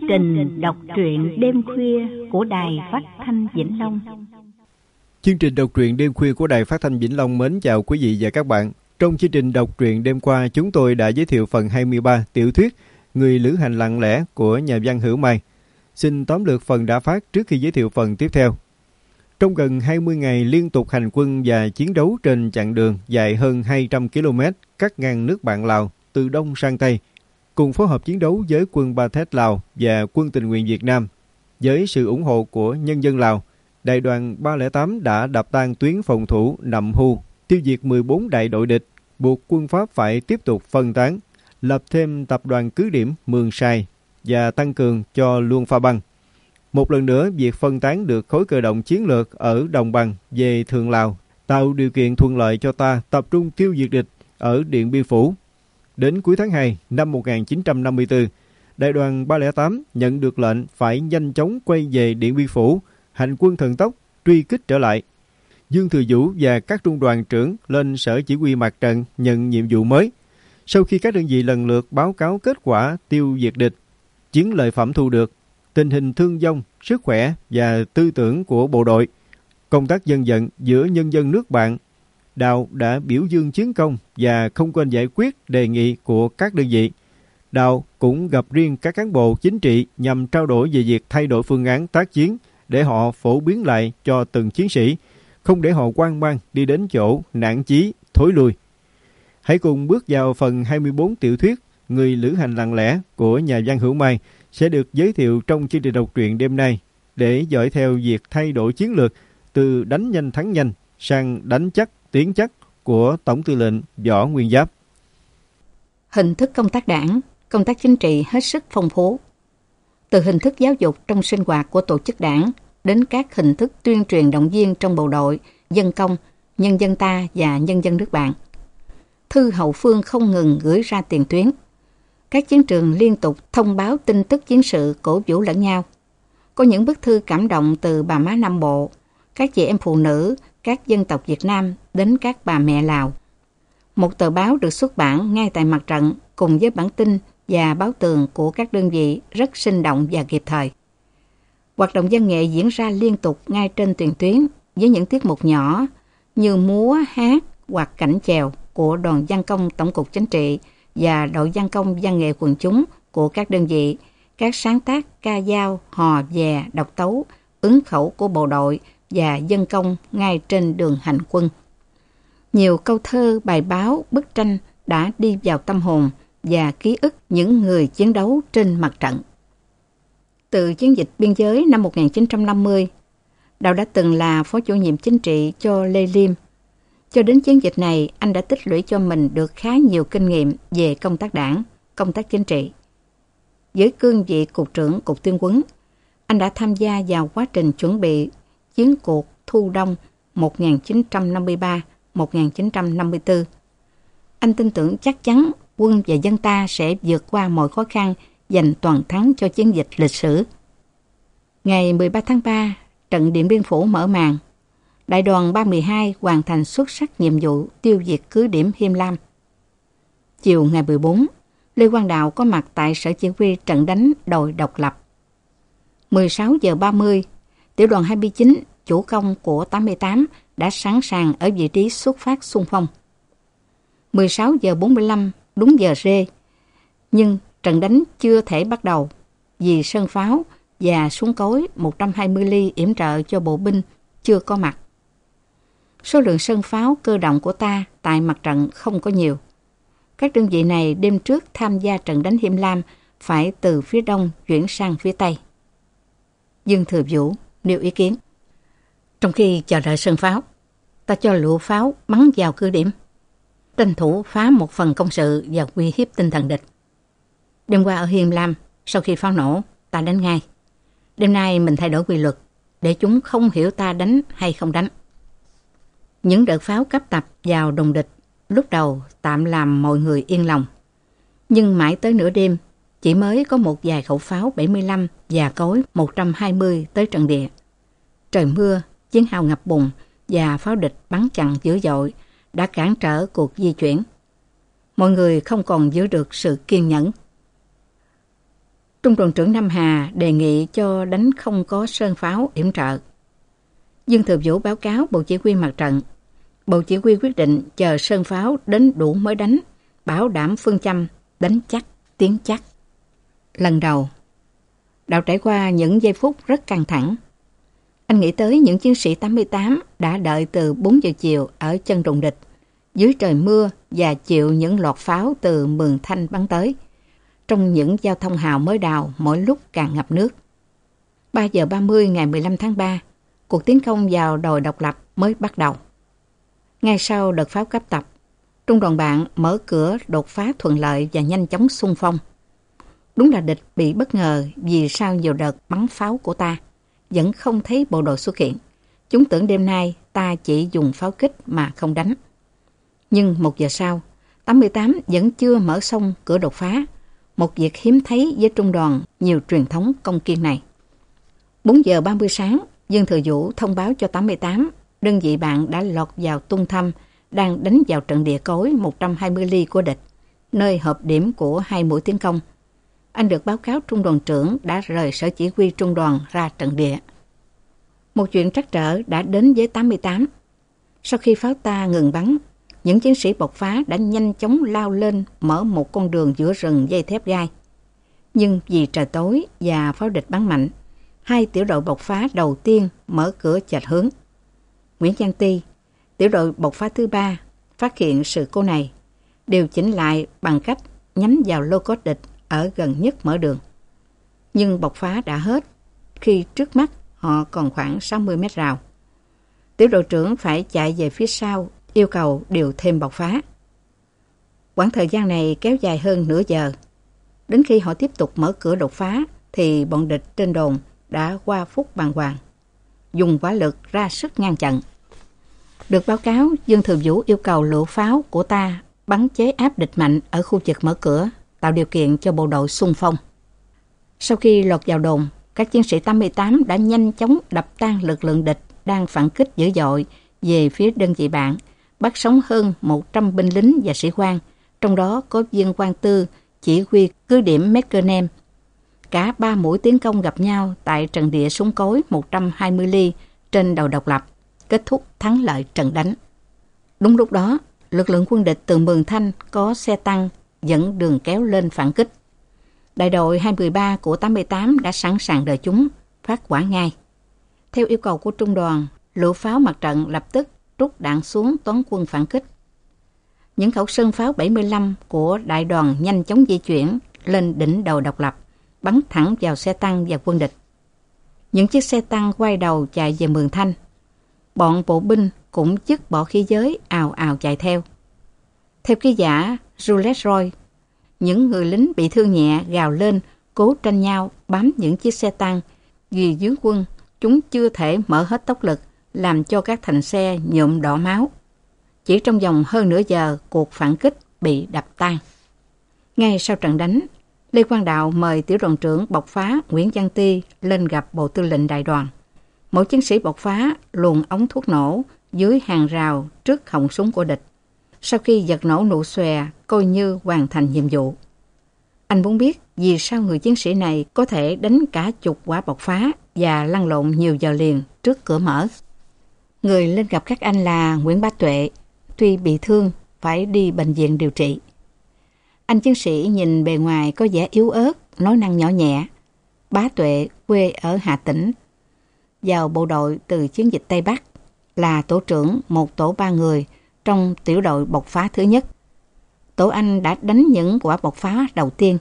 trình đọc truyện đêm khuya của Đài Phát thanh Vĩnh Long. Chương trình đọc truyện đêm khuya của Đài Phát thanh Vĩnh Long mến chào quý vị và các bạn. Trong chương trình đọc truyện đêm qua, chúng tôi đã giới thiệu phần 23 tiểu thuyết Người lữ hành lặng lẽ của nhà văn Hữu Mai. Xin tóm lược phần đã phát trước khi giới thiệu phần tiếp theo. Trong gần 20 ngày liên tục hành quân và chiến đấu trên chặng đường dài hơn 200 km cắt ngang nước bạn Lào từ Đông sang Tây, cùng phối hợp chiến đấu với quân Ba Thét Lào và quân tình nguyện Việt Nam. Với sự ủng hộ của nhân dân Lào, đại đoàn 308 đã đập tan tuyến phòng thủ Nậm Hu, tiêu diệt 14 đại đội địch, buộc quân Pháp phải tiếp tục phân tán, lập thêm tập đoàn cứ điểm Mường Sài và tăng cường cho Luông Pha Băng. Một lần nữa, việc phân tán được khối cơ động chiến lược ở Đồng Bằng về Thượng Lào, tạo điều kiện thuận lợi cho ta tập trung tiêu diệt địch ở Điện Biên Phủ. Đến cuối tháng 2 năm 1954, đại đoàn 308 nhận được lệnh phải nhanh chóng quay về Điện Biên Phủ, hành quân thần tốc, truy kích trở lại. Dương Thừa Vũ và các trung đoàn trưởng lên sở chỉ huy mặt trận nhận nhiệm vụ mới. Sau khi các đơn vị lần lượt báo cáo kết quả tiêu diệt địch, chiến lợi phẩm thu được, tình hình thương vong, sức khỏe và tư tưởng của bộ đội, công tác dân vận giữa nhân dân nước bạn, Đào đã biểu dương chiến công và không quên giải quyết đề nghị của các đơn vị. Đào cũng gặp riêng các cán bộ chính trị nhằm trao đổi về việc thay đổi phương án tác chiến để họ phổ biến lại cho từng chiến sĩ, không để họ hoang mang đi đến chỗ nản chí, thối lui. Hãy cùng bước vào phần 24 tiểu thuyết Người lữ hành lặng lẽ của nhà văn Hữu Mai sẽ được giới thiệu trong chương trình đọc truyện đêm nay để dõi theo việc thay đổi chiến lược từ đánh nhanh thắng nhanh sang đánh chắc tiến chắc của Tổng tư lệnh Võ Nguyên Giáp. Hình thức công tác đảng, công tác chính trị hết sức phong phú. Từ hình thức giáo dục trong sinh hoạt của tổ chức đảng đến các hình thức tuyên truyền động viên trong bộ đội, dân công, nhân dân ta và nhân dân nước bạn. Thư hậu phương không ngừng gửi ra tiền tuyến. Các chiến trường liên tục thông báo tin tức chiến sự cổ vũ lẫn nhau. Có những bức thư cảm động từ bà má Nam Bộ, các chị em phụ nữ, các dân tộc Việt Nam đến các bà mẹ Lào. Một tờ báo được xuất bản ngay tại mặt trận cùng với bản tin và báo tường của các đơn vị rất sinh động và kịp thời. Hoạt động văn nghệ diễn ra liên tục ngay trên tiền tuyến với những tiết mục nhỏ như múa, hát hoặc cảnh chèo của đoàn văn công Tổng cục Chính trị và đội văn công văn nghệ quần chúng của các đơn vị, các sáng tác ca dao, hò, vè, độc tấu, ứng khẩu của bộ đội và dân công ngay trên đường hành quân. Nhiều câu thơ, bài báo, bức tranh đã đi vào tâm hồn và ký ức những người chiến đấu trên mặt trận. Từ chiến dịch biên giới năm 1950, Đào đã từng là phó chủ nhiệm chính trị cho Lê Liêm. Cho đến chiến dịch này, anh đã tích lũy cho mình được khá nhiều kinh nghiệm về công tác đảng, công tác chính trị. Với cương vị Cục trưởng Cục Tuyên huấn, anh đã tham gia vào quá trình chuẩn bị chiến cuộc Thu Đông 1953-1954. Anh tin tưởng chắc chắn quân và dân ta sẽ vượt qua mọi khó khăn, giành toàn thắng cho chiến dịch lịch sử. Ngày 13 tháng 3, trận Điện Biên Phủ mở màn. Đại đoàn 312 hoàn thành xuất sắc nhiệm vụ tiêu diệt cứ điểm Him Lam. Chiều ngày 14, Lê Quang Đạo có mặt tại sở chỉ huy trận đánh đòi độc lập. 16 giờ 30, tiểu đoàn 29 chủ công của 88 đã sẵn sàng ở vị trí xuất phát xung phong. 16 giờ 45, đúng giờ rê, nhưng trận đánh chưa thể bắt đầu vì sơn pháo và súng cối 120 ly yểm trợ cho bộ binh chưa có mặt. Số lượng sơn pháo cơ động của ta tại mặt trận không có nhiều. Các đơn vị này đêm trước tham gia trận đánh Him Lam phải từ phía đông chuyển sang phía tây. Dương Thừa Vũ nêu ý kiến. Trong khi chờ đợi sơn pháo, ta cho lựu pháo bắn vào cứ điểm, tranh thủ phá một phần công sự và uy hiếp tinh thần địch. Đêm qua ở Him Lam, sau khi pháo nổ, ta đánh ngay. Đêm nay mình thay đổi quy luật, để chúng không hiểu ta đánh hay không đánh. Những đợt pháo cấp tập vào đồn địch lúc đầu tạm làm mọi người yên lòng. Nhưng mãi tới nửa đêm, chỉ mới có một vài khẩu pháo 75 và cối 120 tới trận địa. Trời mưa, chiến hào ngập bùn và pháo địch bắn chặn dữ dội đã cản trở cuộc di chuyển. Mọi người không còn giữ được sự kiên nhẫn. Trung đoàn trưởng Nam Hà đề nghị cho đánh không có sơn pháo yểm trợ. Dương Thừa Vũ báo cáo Bộ Chỉ huy mặt trận. Bộ Chỉ huy quyết định chờ sơn pháo đến đủ mới đánh, bảo đảm phương châm đánh chắc, tiến chắc. Lần đầu, Đạo trải qua những giây phút rất căng thẳng. Anh nghĩ tới những chiến sĩ 88 đã đợi từ 4 giờ chiều ở chân đồn địch, dưới trời mưa và chịu những loạt pháo từ Mường Thanh bắn tới, trong những giao thông hào mới đào mỗi lúc càng ngập nước. 3 giờ 30 ngày 15 tháng 3, cuộc tiến công vào đồi độc lập mới bắt đầu. Ngay sau đợt pháo cấp tập, trung đoàn bạn mở cửa đột phá thuận lợi và nhanh chóng xung phong. Đúng là địch bị bất ngờ vì sau nhiều đợt bắn pháo của ta, vẫn không thấy bộ đội xuất hiện. Chúng tưởng đêm nay ta chỉ dùng pháo kích mà không đánh. Nhưng 1 giờ sau, 88 vẫn chưa mở xong cửa đột phá, một việc hiếm thấy với trung đoàn nhiều truyền thống công kiên này. 4 giờ 30 sáng, Dương Thừa Vũ thông báo cho 88, đơn vị bạn đã lọt vào tung thăm, đang đánh vào trận địa cối 120 ly của địch, nơi hợp điểm của 2 mũi tiến công. Anh được báo cáo trung đoàn trưởng đã rời sở chỉ huy trung đoàn ra trận địa. Một chuyện trắc trở đã đến với 88. Sau khi pháo ta ngừng bắn, những chiến sĩ bộc phá đã nhanh chóng lao lên mở một con đường giữa rừng dây thép gai. Nhưng vì trời tối và pháo địch bắn mạnh, 2 tiểu đội bộc phá đầu tiên mở cửa chệch hướng. Nguyễn Văn Ti, tiểu đội bộc phá thứ 3, phát hiện sự cố này, điều chỉnh lại bằng cách nhắm vào lô cốt địch ở gần nhất mở đường. Nhưng bộc phá đã hết khi trước mắt họ còn khoảng 60 mét rào. Tiểu đội trưởng phải chạy về phía sau, yêu cầu điều thêm bộc phá. Quãng thời gian này kéo dài hơn nửa giờ. Đến khi họ tiếp tục mở cửa đột phá thì bọn địch trên đồn đã qua phút bàng hoàng, dùng hỏa lực ra sức ngăn chặn. Được báo cáo, Dương Thừa Vũ yêu cầu lựu pháo của ta bắn chế áp địch mạnh ở khu vực mở cửa, tạo điều kiện cho bộ đội xung phong. Sau khi lọt vào đồn, các chiến sĩ 88 đã nhanh chóng đập tan lực lượng địch đang phản kích dữ dội về phía đơn vị bạn, bắt sống hơn 100 binh lính và sĩ quan, trong đó có viên Quang Tư chỉ huy cứ điểm Meckernem. Cả 3 mũi tiến công gặp nhau tại trận địa súng cối 120 ly trên đầu độc lập, kết thúc thắng lợi trận đánh. Đúng lúc đó, lực lượng quân địch từ Mường Thanh có xe tăng dẫn đường kéo lên phản kích. Đại đội 213 của 88 đã sẵn sàng đợi chúng, phát hỏa ngay. Theo yêu cầu của trung đoàn, lựu pháo mặt trận lập tức rút đạn xuống toán quân phản kích. Những khẩu sơn pháo 75 của đại đoàn nhanh chóng di chuyển lên đỉnh đầu độc lập, bắn thẳng vào xe tăng và quân địch. Những chiếc xe tăng quay đầu chạy về Mường Thanh. Bọn bộ binh cũng dứt bỏ khí giới ào ào chạy theo. Theo ký giả Jules Roy, những người lính bị thương nhẹ gào lên cố tranh nhau bám những chiếc xe tăng, vì dưới quân chúng chưa thể mở hết tốc lực, làm cho các thành xe nhuộm đỏ máu. Chỉ trong vòng hơn nửa giờ, cuộc phản kích bị đập tan. Ngay sau trận đánh, Lê Quang Đạo mời tiểu đoàn trưởng bộc phá Nguyễn Văn Ti lên gặp bộ tư lệnh đại đoàn. Mỗi chiến sĩ bộc phá luồn ống thuốc nổ dưới hàng rào trước họng súng của địch. Sau khi giật nổ nụ xòe, coi như hoàn thành nhiệm vụ. Anh muốn biết vì sao người chiến sĩ này có thể đánh cả chục quả bộc phá và lăn lộn nhiều giờ liền trước cửa mở. Người lên gặp các anh là Nguyễn Bá Tuệ, tuy bị thương phải đi bệnh viện điều trị. Anh chiến sĩ nhìn bề ngoài có vẻ yếu ớt, nói năng nhỏ nhẹ. Bá Tuệ quê ở Hà Tĩnh, vào bộ đội từ chiến dịch Tây Bắc, là tổ trưởng một tổ 3 người trong tiểu đội bộc phá thứ nhất. Tổ anh đã đánh những quả bộc phá đầu tiên.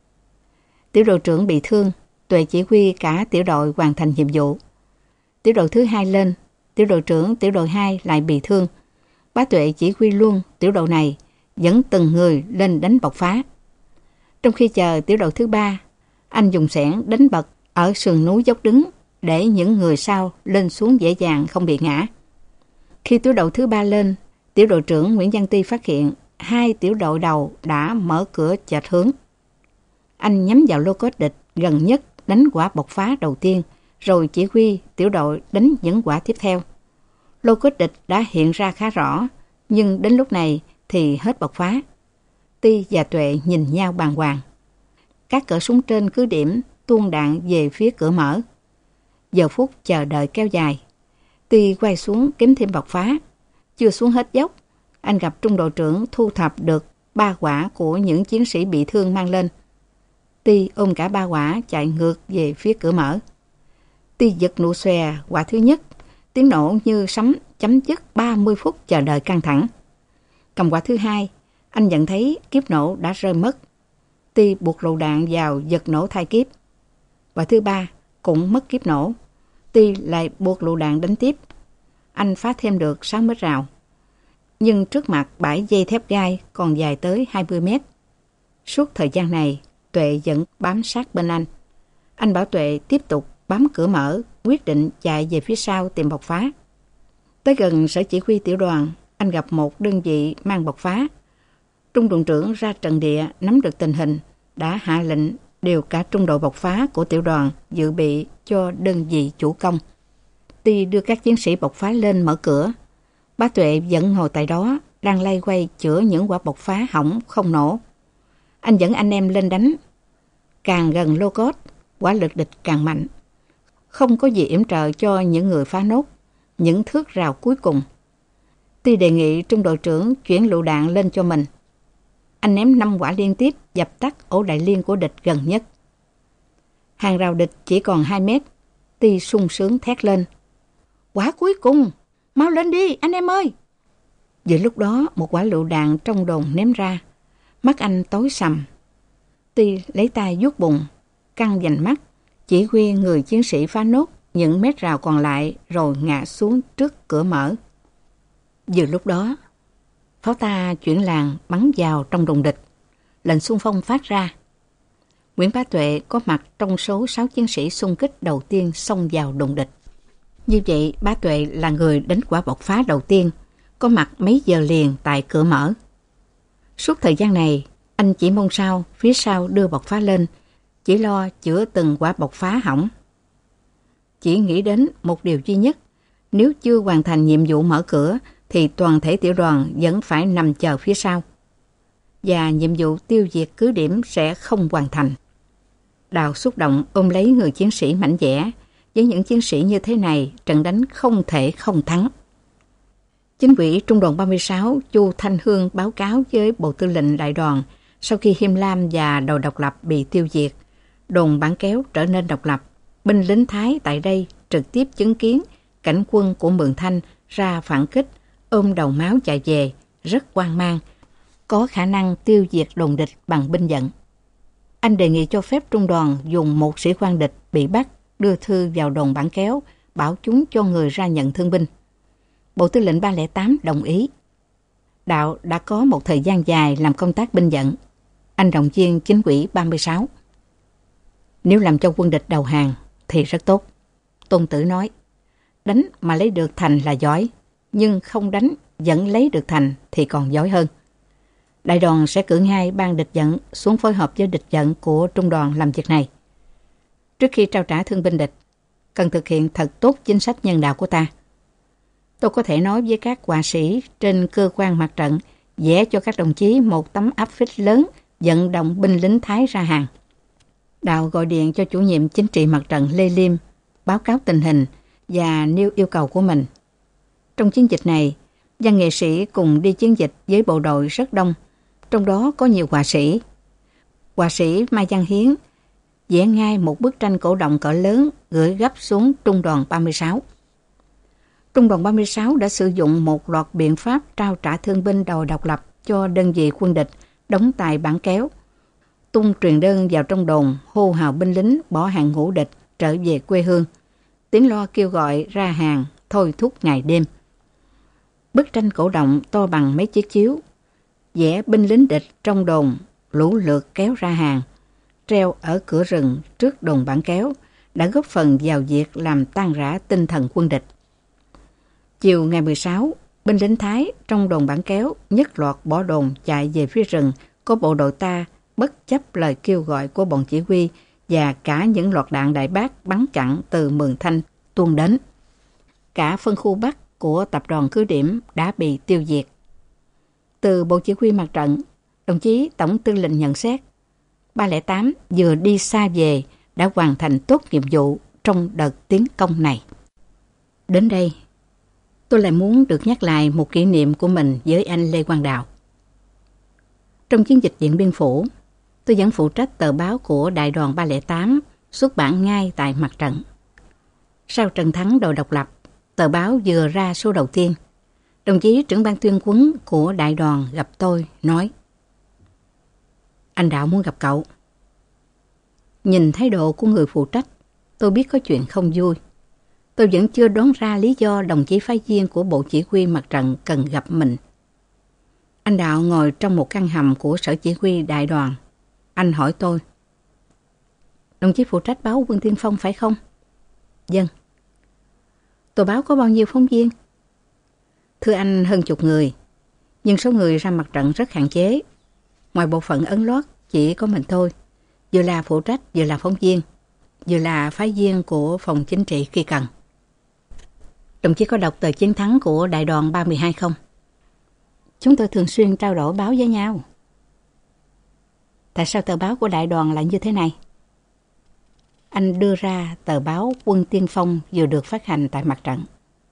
Tiểu đội trưởng bị thương, Tuệ chỉ huy cả tiểu đội hoàn thành nhiệm vụ. Tiểu đội thứ 2 lên, tiểu đội trưởng tiểu đội 2 lại bị thương. Bá Tuệ chỉ huy luôn tiểu đội này, dẫn từng người lên đánh bộc phá. Trong khi chờ tiểu đội thứ 3, anh dùng xẻng đánh bật ở sườn núi dốc đứng để những người sau lên xuống dễ dàng không bị ngã. Khi tiểu đội thứ 3 lên, tiểu đội trưởng Nguyễn Văn Ti phát hiện 2 tiểu đội đầu đã mở cửa chệch hướng. Anh nhắm vào lô cốt địch gần nhất đánh quả bộc phá đầu tiên, rồi chỉ huy tiểu đội đánh những quả tiếp theo. Lô cốt địch đã hiện ra khá rõ, nhưng đến lúc này thì hết bộc phá. Ti và Tuệ nhìn nhau bàng hoàng. các cỡ súng trên cứ điểm tuôn đạn về phía cửa mở. Giờ phút chờ đợi kéo dài. Ti quay xuống kiếm thêm bọc phá. Chưa xuống hết dốc, anh gặp trung đội trưởng thu thập được 3 quả của những chiến sĩ bị thương mang lên. Ti ôm cả 3 quả chạy ngược về phía cửa mở. Ti giật nụ xòe quả thứ nhất, tiếng nổ như sấm chấm dứt 30 phút chờ đợi căng thẳng. Cầm quả thứ hai, anh nhận thấy kiếp nổ đã rơi mất. Ti buộc lựu đạn vào giật nổ thay kiếp. Quả thứ ba cũng mất kiếp nổ. Ti lại buộc lựu đạn đánh tiếp. Anh phá thêm được 6 mét rào. Nhưng trước mặt bãi dây thép gai còn dài tới 20 mét. Suốt thời gian này, Tuệ vẫn bám sát bên anh. Anh bảo Tuệ tiếp tục bám cửa mở, quyết định chạy về phía sau tìm bộc phá. Tới gần sở chỉ huy tiểu đoàn, anh gặp một đơn vị mang bộc phá. Trung đội trưởng ra trận địa nắm được tình hình, đã hạ lệnh điều cả trung đội bộc phá của tiểu đoàn dự bị cho đơn vị chủ công. Ti đưa các chiến sĩ bộc phá lên mở cửa. Bá Tuệ vẫn ngồi tại đó, đang lay quay chữa những quả bộc phá hỏng không nổ. Anh dẫn anh em lên đánh. Càng gần lô cốt, quả lực địch càng mạnh. Không có gì yểm trợ cho những người phá nốt, những thước rào cuối cùng. Ti đề nghị trung đội trưởng chuyển lựu đạn lên cho mình. Anh ném 5 quả liên tiếp dập tắt ổ đại liên của địch gần nhất. Hàng rào địch chỉ còn 2 mét. Ti sung sướng thét lên. Quả cuối cùng! Mau lên đi, anh em ơi! Giữa lúc đó, một quả lựu đạn trong đồn ném ra. Mắt anh tối sầm. Ti lấy tay vuốt bụng, căng vành mắt, chỉ huy người chiến sĩ phá nốt những mét rào còn lại rồi ngã xuống trước cửa mở. Vừa lúc đó, pháo ta chuyển làng bắn vào trong đồn địch. Lệnh xung phong phát ra. Nguyễn Bá Tuệ có mặt trong số 6 chiến sĩ xung kích đầu tiên xông vào đồn địch. Như vậy, Bá Tuệ là người đánh quả bộc phá đầu tiên, có mặt mấy giờ liền tại cửa mở. Suốt thời gian này, anh chỉ mong sao phía sau đưa bộc phá lên, chỉ lo chữa từng quả bộc phá hỏng. Chỉ nghĩ đến một điều duy nhất, nếu chưa hoàn thành nhiệm vụ mở cửa thì toàn thể tiểu đoàn vẫn phải nằm chờ phía sau. Và nhiệm vụ tiêu diệt cứ điểm sẽ không hoàn thành. Đào xúc động ôm lấy người chiến sĩ mảnh dẻ. Với những chiến sĩ như thế này, trận đánh không thể không thắng. Chính ủy Trung đoàn 36 Chu Thanh Hương báo cáo với Bộ Tư lệnh Đại đoàn sau khi Him Lam và Đồi Độc Lập bị tiêu diệt, đồn Bản Kéo trở nên độc lập. Binh lính Thái tại đây trực tiếp chứng kiến cảnh quân của Mường Thanh ra phản kích, ôm đầu máu chạy về, rất hoang mang, có khả năng tiêu diệt đồn địch bằng binh vận. Anh đề nghị cho phép trung đoàn dùng một sĩ quan địch bị bắt đưa thư vào đồn Bản Kéo, bảo chúng cho người ra nhận thương binh. Bộ Tư lệnh 308 đồng ý. Đạo đã có một thời gian dài làm công tác binh vận. Anh động viên chính ủy 36. Nếu làm cho quân địch đầu hàng thì rất tốt. Tôn Tử nói, đánh mà lấy được thành là giỏi, nhưng không đánh vẫn lấy được thành thì còn giỏi hơn. Đại đoàn sẽ cử ngay ban địch vận xuống phối hợp với địch vận của trung đoàn làm việc này. Trước khi trao trả thương binh địch, cần thực hiện thật tốt chính sách nhân đạo của ta. Tôi có thể nói với các họa sĩ trên cơ quan mặt trận vẽ cho các đồng chí một tấm áp phích lớn vận động binh lính Thái ra hàng. Đạo gọi điện cho chủ nhiệm chính trị mặt trận Lê Liêm báo cáo tình hình và nêu yêu cầu của mình. Trong chiến dịch này, văn nghệ sĩ cùng đi chiến dịch với bộ đội rất đông, trong đó có nhiều họa sĩ. Họa sĩ Mai Văn Hiến vẽ ngay một bức tranh cổ động cỡ lớn gửi gấp xuống Trung đoàn 36. Trung đoàn 36 đã sử dụng một loạt biện pháp trao trả thương binh đòi độc lập cho đơn vị quân địch đóng tại Bản Kéo, tung truyền đơn vào trong đồn hô hào binh lính bỏ hàng ngũ địch trở về quê hương, tiếng loa kêu gọi ra hàng thôi thúc ngày đêm. Bức tranh cổ động to bằng mấy chiếc chiếu, vẽ binh lính địch trong đồn lũ lượt kéo ra hàng, treo ở cửa rừng trước đồn Bản Kéo đã góp phần vào việc làm tan rã tinh thần quân địch. Chiều ngày 16, binh lính Thái trong đồn Bản Kéo nhất loạt bỏ đồn chạy về phía rừng có bộ đội ta bất chấp lời kêu gọi của bọn chỉ huy và cả những loạt đạn đại bác bắn chặn từ Mường Thanh tuôn đến. Cả phân khu Bắc của tập đoàn cứ điểm đã bị tiêu diệt. Từ Bộ Chỉ huy Mặt trận, đồng chí Tổng Tư lệnh nhận xét, 308 vừa đi xa về đã hoàn thành tốt nhiệm vụ trong đợt tiến công này. Đến đây, tôi lại muốn được nhắc lại một kỷ niệm của mình với anh Lê Quang Đạo. Trong chiến dịch Điện Biên Phủ, tôi vẫn phụ trách tờ báo của Đại đoàn 308 xuất bản ngay tại mặt trận. Sau trận thắng đòi độc lập, tờ báo vừa ra số đầu tiên. Đồng chí trưởng ban tuyên huấn của đại đoàn gặp tôi, nói: "Anh Đạo muốn gặp cậu." Nhìn thái độ của người phụ trách, tôi biết có chuyện không vui. Tôi vẫn chưa đoán ra lý do đồng chí phái viên của Bộ Chỉ huy Mặt trận cần gặp mình. Anh Đạo ngồi trong một căn hầm của sở chỉ huy đại đoàn. Anh hỏi tôi: "Đồng chí phụ trách báo Quân Tiên Phong phải không?" "Vâng." "Tờ báo có bao nhiêu phóng viên?" "Thưa anh, hơn chục người, nhưng số người ra mặt trận rất hạn chế. Ngoài bộ phận ấn loát chỉ có mình tôi, vừa là phụ trách, vừa là phóng viên, vừa là phái viên của phòng chính trị khi cần." "Đồng chí có đọc tờ chiến thắng của đại đoàn 312 không?" "Chúng tôi thường xuyên trao đổi báo với nhau." "Tại sao tờ báo của đại đoàn lại như thế này?" Anh đưa ra tờ báo Quân Tiên Phong vừa được phát hành tại mặt trận.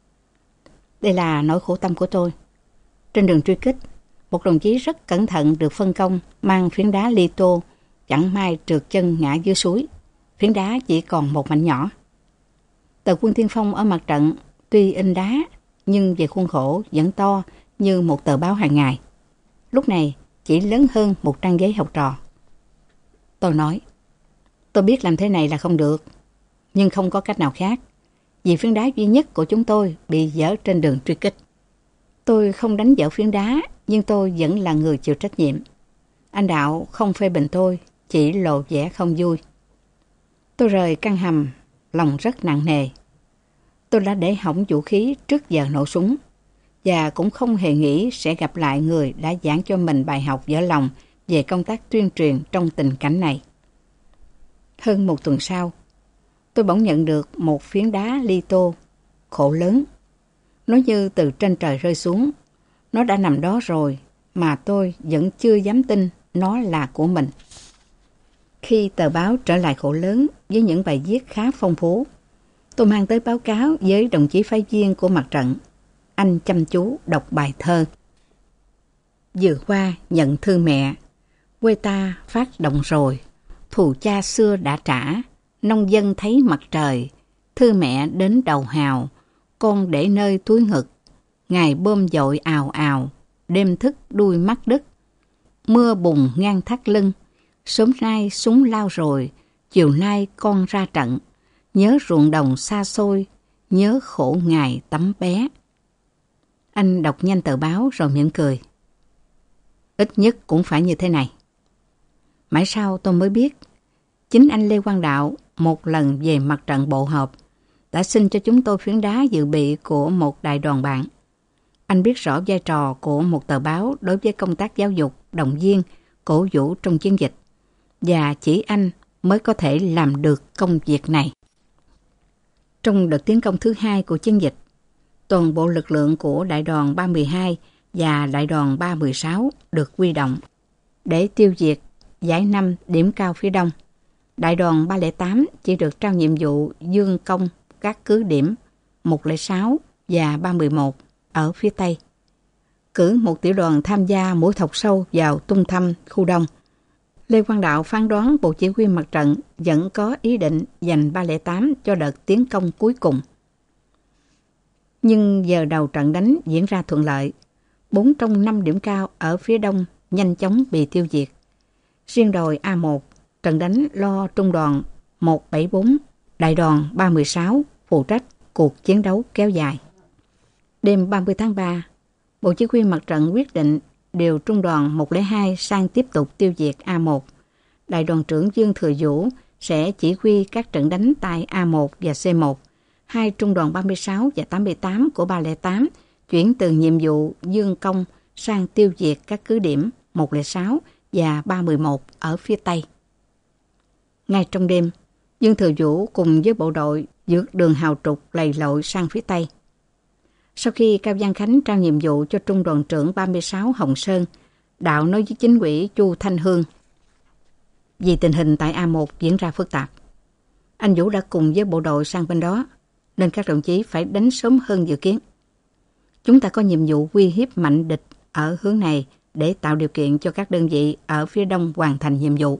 Đây là nỗi khổ tâm của tôi. Trên đường truy kích, một đồng chí rất cẩn thận được phân công mang phiến đá li tô, chẳng may trượt chân ngã dưới suối. Phiến đá chỉ còn một mảnh nhỏ. Tờ Quân Tiên Phong ở mặt trận tuy in đá, nhưng về khuôn khổ vẫn to như một tờ báo hàng ngày. Lúc này chỉ lớn hơn một trang giấy học trò. Tôi nói: "Tôi biết làm thế này là không được, nhưng không có cách nào khác, vì phiến đá duy nhất của chúng tôi bị dở trên đường truy kích. Tôi không đánh dở phiến đá, nhưng tôi vẫn là người chịu trách nhiệm." Anh Đạo không phê bình tôi, chỉ lộ vẻ không vui. Tôi rời căn hầm, lòng rất nặng nề. Tôi đã để hỏng vũ khí trước giờ nổ súng, và cũng không hề nghĩ sẽ gặp lại người đã giảng cho mình bài học vỡ lòng về công tác tuyên truyền trong tình cảnh này. Hơn một tuần sau, tôi bỗng nhận được một phiến đá li tô khổ lớn. Nó như từ trên trời rơi xuống. Nó đã nằm đó rồi mà tôi vẫn chưa dám tin nó là của mình. Khi tờ báo trở lại khổ lớn với những bài viết khá phong phú, tôi mang tới báo cáo với đồng chí phái viên của mặt trận. Anh chăm chú đọc bài thơ: "Vừa qua nhận thư mẹ, quê ta phát động rồi, thù cha xưa đã trả, nông dân thấy mặt trời, thư mẹ đến đầu hào, con để nơi túi ngực, ngày bơm dội ào ào, đêm thức đuôi mắt đứt, mưa bùng ngang thắt lưng, sớm nay súng lao rồi, chiều nay con ra trận, nhớ ruộng đồng xa xôi, nhớ khổ ngày tấm bé." Anh đọc nhanh tờ báo rồi mỉm cười. Ít nhất cũng phải như thế này. Mãi sau tôi mới biết, chính anh Lê Quang Đạo một lần về mặt trận bộ họp đã xin cho chúng tôi phiến đá dự bị của một đại đoàn bạn. Anh biết rõ vai trò của một tờ báo đối với công tác giáo dục, động viên, cổ vũ trong chiến dịch, và chỉ anh mới có thể làm được công việc này. Trong đợt tiến công thứ hai của chiến dịch, toàn bộ lực lượng của đại đoàn 312 và đại đoàn 316 được huy động để tiêu diệt dãy 5 điểm cao phía đông. Đại đoàn 308 chỉ được trao nhiệm vụ dương công các cứ điểm 106 và 311 ở phía tây. Cử một tiểu đoàn tham gia mũi thọc sâu vào tung thăm khu đông. Lê Quang Đạo phán đoán Bộ Chỉ huy Mặt trận vẫn có ý định dành 308 cho đợt tiến công cuối cùng. Nhưng giờ đầu trận đánh diễn ra thuận lợi. 4 trong 5 điểm cao ở phía đông nhanh chóng bị tiêu diệt. Riêng đồi A1, trận đánh lo trung đoàn 174, đại đoàn 316 phụ trách cuộc chiến đấu kéo dài. Đêm 30 tháng 3, Bộ Chỉ huy Mặt trận quyết định điều trung đoàn 102 sang tiếp tục tiêu diệt A1. Đại đoàn trưởng Dương Thừa Vũ sẽ chỉ huy các trận đánh tại A1 và C1. Hai trung đoàn 36 và 88 của 308 chuyển từ nhiệm vụ dương công sang tiêu diệt các cứ điểm 106 và 311 ở phía Tây. Ngay trong đêm, Dương Thừa Vũ cùng với bộ đội vượt đường hào trục lầy lội sang phía Tây. Sau khi Cao Văn Khánh trao nhiệm vụ cho trung đoàn trưởng 36 Hồng Sơn, Đạo nói với chính ủy Chu Thanh Hương: vì tình hình tại A1 diễn ra phức tạp. Anh Vũ đã cùng với bộ đội sang bên đó, nên các đồng chí phải đánh sớm hơn dự kiến. Chúng ta có nhiệm vụ uy hiếp mạnh địch ở hướng này để tạo điều kiện cho các đơn vị ở phía đông hoàn thành nhiệm vụ.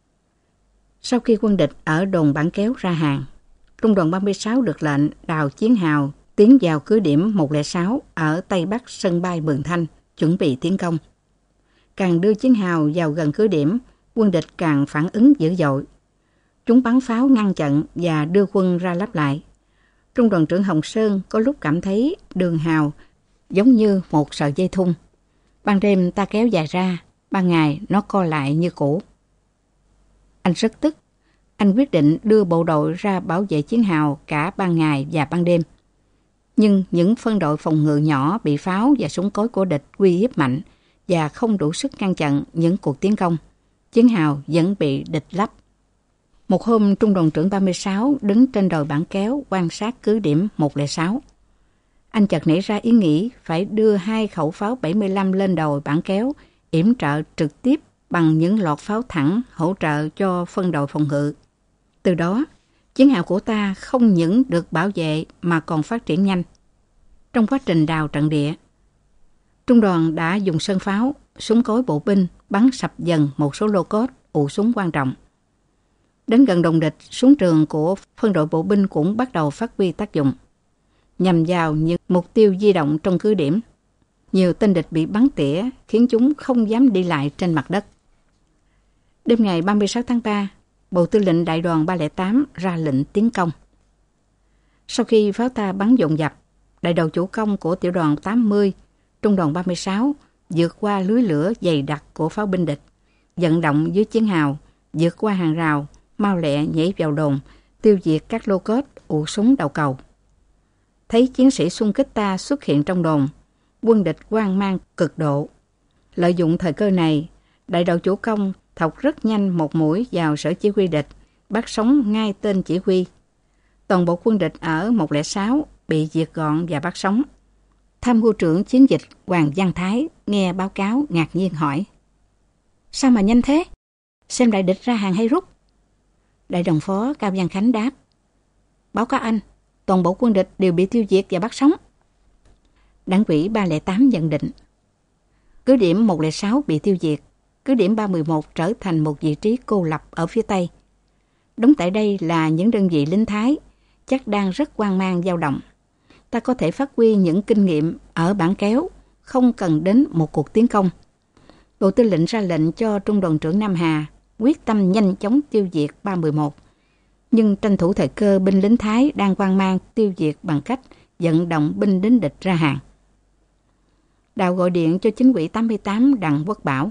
Sau khi quân địch ở đồn Bản Kéo ra hàng, Trung đoàn 36 được lệnh đào chiến hào tiến vào cứ điểm 106 ở tây bắc sân bay Mường Thanh, chuẩn bị tiến công. Càng đưa chiến hào vào gần cứ điểm, quân địch càng phản ứng dữ dội. Chúng bắn pháo ngăn chặn và đưa quân ra lắp lại. Trung đoàn trưởng Hồng Sơn có lúc cảm thấy đường hào giống như một sợi dây thun. Ban đêm ta kéo dài ra, ban ngày nó co lại như cũ. Anh rất tức. Anh quyết định đưa bộ đội ra bảo vệ chiến hào cả ban ngày và ban đêm. Nhưng những phân đội phòng ngự nhỏ bị pháo và súng cối của địch uy hiếp mạnh và không đủ sức ngăn chặn những cuộc tiến công. Chiến hào vẫn bị địch lấp. Một hôm, Trung đoàn trưởng 36 đứng trên đồi Bản Kéo quan sát cứ điểm 106. Anh chợt nảy ra ý nghĩ phải đưa 2 khẩu pháo 75 lên đồi Bản Kéo, yểm trợ trực tiếp bằng những loạt pháo thẳng hỗ trợ cho phân đội phòng ngự. Từ đó, chiến hào của ta không những được bảo vệ mà còn phát triển nhanh. Trong quá trình đào trận địa, trung đoàn đã dùng sơn pháo, súng cối bộ binh bắn sập dần một số lô cốt, ụ súng quan trọng. Đến gần đồn địch, súng trường của phân đội bộ binh cũng bắt đầu phát huy tác dụng, nhằm vào những mục tiêu di động trong cứ điểm. Nhiều tên địch bị bắn tỉa khiến chúng không dám đi lại trên mặt đất. Đêm ngày 36 tháng 3, Bộ Tư lệnh Đại đoàn 308 ra lệnh tiến công. Sau khi pháo ta bắn dồn dập, đại đầu chủ công của tiểu đoàn 80, trung đoàn 36 vượt qua lưới lửa dày đặc của pháo binh địch, vận động dưới chiến hào, vượt qua hàng rào, mau lẹ nhảy vào đồn, tiêu diệt các lô cốt, ụ súng đầu cầu. Thấy chiến sĩ xung kích ta xuất hiện trong đồn, quân địch hoang mang cực độ. Lợi dụng thời cơ này, đại đầu chủ công thọc rất nhanh một mũi vào sở chỉ huy địch, bắt sống ngay tên chỉ huy. Toàn bộ quân địch ở 106 bị diệt gọn và bắt sống. Tham mưu trưởng chiến dịch Hoàng Văn Thái nghe báo cáo ngạc nhiên hỏi: "Sao mà nhanh thế? Xem đại địch ra hàng hay rút?" Đại đồng phó Cao Văn Khánh đáp: "Báo cáo anh, toàn bộ quân địch đều bị tiêu diệt và bắt sống." Đảng ủy 308 nhận định: cứ điểm 106 bị tiêu diệt, cứ điểm 311 trở thành một vị trí cô lập ở phía Tây. Đóng tại đây là những đơn vị lính Thái, chắc đang rất hoang mang dao động. Ta có thể phát huy những kinh nghiệm ở Bản Kéo, không cần đến một cuộc tiến công. Bộ Tư lệnh ra lệnh cho Trung đoàn trưởng Nam Hà quyết tâm nhanh chóng tiêu diệt 311. Nhưng tranh thủ thời cơ, binh lính Thái đang hoang mang tiêu diệt bằng cách vận động binh lính địch ra hàng. Đào gọi điện cho chính ủy 88 Đặng Quốc Bảo: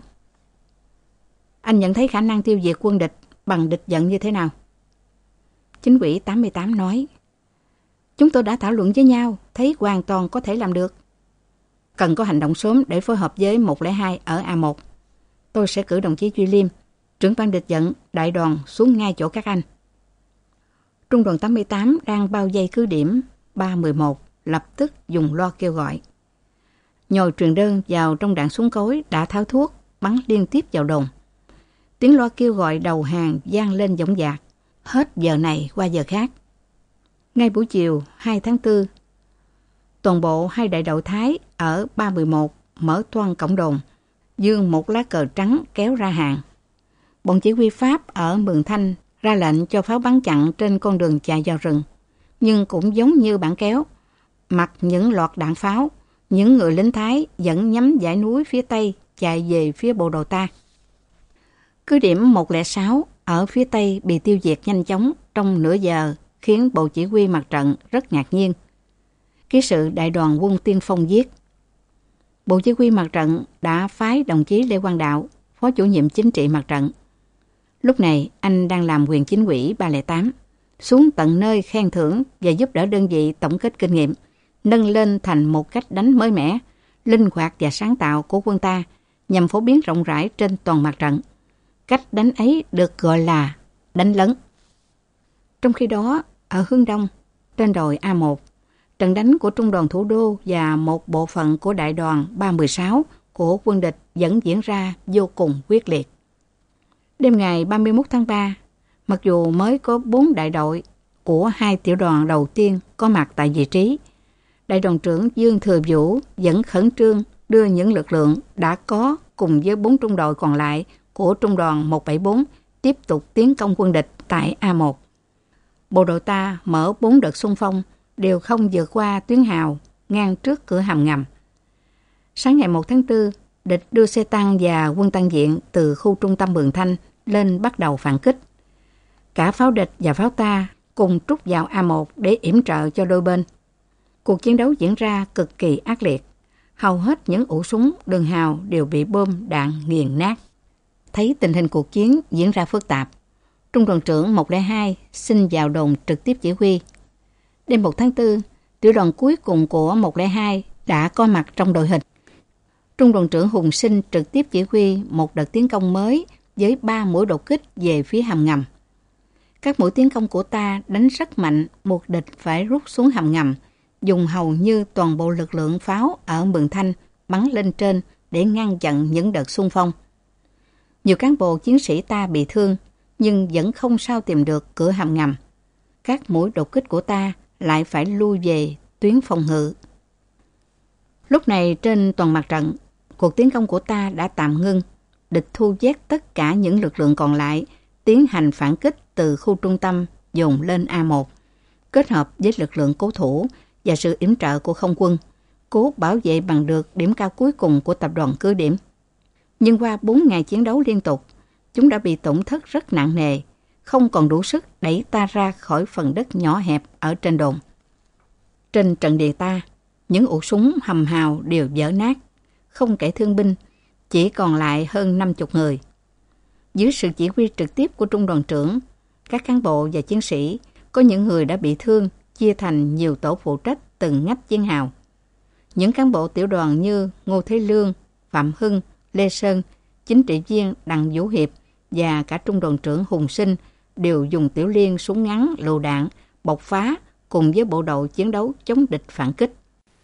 "Anh nhận thấy khả năng tiêu diệt quân địch bằng địch vận như thế nào?" Chính ủy 88 nói: "Chúng tôi đã thảo luận với nhau, thấy hoàn toàn có thể làm được. Cần có hành động sớm để phối hợp với 102 ở A1. Tôi sẽ cử đồng chí Duy Liêm, trưởng ban địch vận đại đoàn xuống ngay chỗ các anh." Trung đoàn 88 đang bao vây cứ điểm 311 lập tức dùng loa kêu gọi. Nhồi truyền đơn vào trong đạn súng cối đã tháo thuốc, bắn liên tiếp vào đồn. Tiếng loa kêu gọi đầu hàng vang lên dõng dạc, hết giờ này qua giờ khác. Ngay buổi chiều 2 tháng 4, toàn bộ hai đại đội Thái ở 311 mở toang cổng đồn, giương một lá cờ trắng kéo ra hàng. Bọn chỉ huy Pháp ở Mường Thanh ra lệnh cho pháo bắn chặn trên con đường chạy vào rừng. Nhưng cũng giống như Bản Kéo, mặc những loạt đạn pháo, những người lính Thái vẫn nhắm dãy núi phía Tây chạy về phía bộ đội ta. Cứ điểm 106 ở phía Tây bị tiêu diệt nhanh chóng trong nửa giờ, khiến Bộ Chỉ huy Mặt trận rất ngạc nhiên. Ký sự Đại đoàn Quân Tiên Phong viết: Bộ Chỉ huy Mặt trận đã phái đồng chí Lê Quang Đạo, Phó Chủ nhiệm Chính trị Mặt trận. Lúc này anh đang làm quyền chính ủy 308, xuống tận nơi khen thưởng và giúp đỡ đơn vị tổng kết kinh nghiệm, nâng lên thành một cách đánh mới mẻ, linh hoạt và sáng tạo của quân ta nhằm phổ biến rộng rãi trên toàn mặt trận. Cách đánh ấy được gọi là đánh lấn. Trong khi đó, ở hướng đông, trên đồi A1, trận đánh của Trung đoàn Thủ đô và một bộ phận của đại đoàn 316 của quân địch vẫn diễn ra vô cùng quyết liệt. Đêm ngày 31 tháng 3, mặc dù mới có 4 đại đội của 2 tiểu đoàn đầu tiên có mặt tại vị trí, đại đoàn trưởng Dương Thừa Vũ vẫn khẩn trương đưa những lực lượng đã có cùng với 4 trung đội còn lại của trung đoàn 174 tiếp tục tiến công quân địch tại A1. Bộ đội ta mở 4 đợt xung phong đều không vượt qua tuyến hào ngang trước cửa hầm ngầm. Sáng ngày 1 tháng 4, địch đưa xe tăng và quân tăng viện từ khu trung tâm Mường Thanh lên bắt đầu phản kích. Cả pháo địch và pháo ta cùng trút vào A1 để yểm trợ cho đôi bên. Cuộc chiến đấu diễn ra cực kỳ ác liệt. Hầu hết những ụ súng đường hào đều bị bom đạn nghiền nát. Thấy tình hình cuộc chiến diễn ra phức tạp, Trung đoàn trưởng 102 xin vào đồn trực tiếp chỉ huy. Đêm 1 tháng 4, tiểu đoàn cuối cùng của 102 đã có mặt trong đội hình. Trung đoàn trưởng Hùng Sinh trực tiếp chỉ huy một đợt tiến công mới với 3 mũi đột kích về phía hầm ngầm. Các mũi tiến công của ta đánh rất mạnh, buộc địch phải rút xuống hầm ngầm, dùng hầu như toàn bộ lực lượng pháo ở Mường Thanh bắn lên trên để ngăn chặn những đợt xung phong. Nhiều cán bộ chiến sĩ ta bị thương, nhưng vẫn không sao tìm được cửa hầm ngầm. Các mũi đột kích của ta lại phải lui về tuyến phòng ngự. Lúc này trên toàn mặt trận, cuộc tiến công của ta đã tạm ngưng. Địch thu vét tất cả những lực lượng còn lại, tiến hành phản kích từ khu trung tâm dồn lên A1, kết hợp với lực lượng cố thủ và sự yểm trợ của không quân, cố bảo vệ bằng được điểm cao cuối cùng của tập đoàn cứ điểm. Nhưng qua 4 ngày chiến đấu liên tục, chúng đã bị tổn thất rất nặng nề, không còn đủ sức đẩy ta ra khỏi phần đất nhỏ hẹp ở trên đồn. Trên trận địa ta, những ụ súng hầm hào đều vỡ nát, không kể thương binh, chỉ còn lại hơn 50 người. Dưới sự chỉ huy trực tiếp của trung đoàn trưởng, các cán bộ và chiến sĩ, có những người đã bị thương, chia thành nhiều tổ phụ trách từng ngách chiến hào. Những cán bộ tiểu đoàn như Ngô Thế Lương, Phạm Hưng, Lê Sơn, chính trị viên Đặng Vũ Hiệp và cả trung đoàn trưởng Hùng Sinh đều dùng tiểu liên súng ngắn, lựu đạn, bộc phá cùng với bộ đội chiến đấu chống địch phản kích.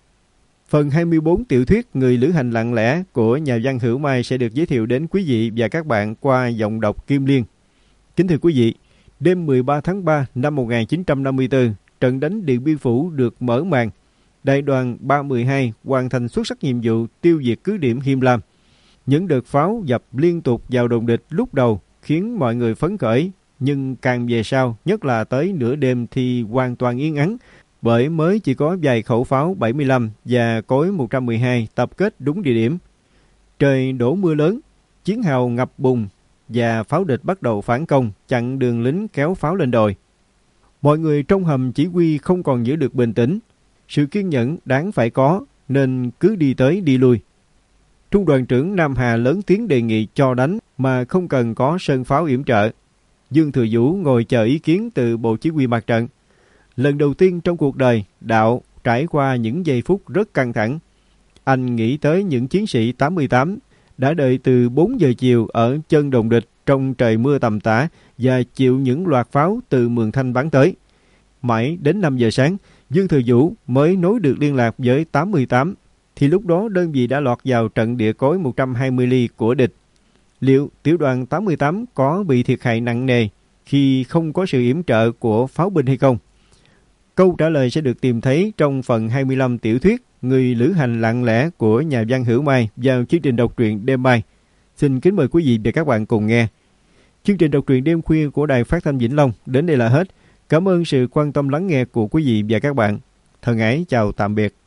Phần 24 tiểu thuyết Người lữ hành lặng lẽ của nhà văn Hữu Mai sẽ được giới thiệu đến quý vị và các bạn qua giọng đọc Kim Liên. Kính thưa quý vị, đêm 13 tháng 3 năm 1954, trận đánh Điện Biên Phủ được mở màn. Đại đoàn 312 hoàn thành xuất sắc nhiệm vụ tiêu diệt cứ điểm Him Lam. Những đợt pháo dập liên tục vào đồn địch lúc đầu khiến mọi người phấn khởi, nhưng càng về sau, nhất là tới nửa đêm thì hoàn toàn yên ắng, bởi mới chỉ có vài khẩu pháo 75 và cối 112 tập kết đúng địa điểm. Trời đổ mưa lớn, chiến hào ngập bùn và pháo địch bắt đầu phản công, chặn đường lính kéo pháo lên đồi. Mọi người trong hầm chỉ huy không còn giữ được bình tĩnh. Sự kiên nhẫn đáng phải có, nên cứ đi tới đi lui. Trung đoàn trưởng Nam Hà lớn tiếng đề nghị cho đánh mà không cần có sơn pháo yểm trợ. Dương Thừa Vũ ngồi chờ ý kiến từ bộ chỉ huy mặt trận. Lần đầu tiên trong cuộc đời, Đạo trải qua những giây phút rất căng thẳng. Anh nghĩ tới những chiến sĩ 88 đã đợi từ 4 giờ chiều ở chân đồn địch trong trời mưa tầm tã và chịu những loạt pháo từ Mường Thanh bắn tới. Mãi đến 5 giờ sáng, Dương Thừa Vũ mới nối được liên lạc với 88, thì lúc đó đơn vị đã lọt vào trận địa cối 120 ly của địch. Liệu tiểu đoàn 88 có bị thiệt hại nặng nề khi không có sự yểm trợ của pháo binh hay không? Câu trả lời sẽ được tìm thấy trong phần 25 tiểu thuyết Người lữ hành lặng lẽ của nhà văn Hữu Mai vào chương trình đọc truyện đêm mai. Xin kính mời quý vị và các bạn cùng nghe. Chương trình đọc truyện đêm khuya của Đài Phát thanh Vĩnh Long đến đây là hết. Cảm ơn sự quan tâm lắng nghe của quý vị và các bạn. Thân ái chào tạm biệt.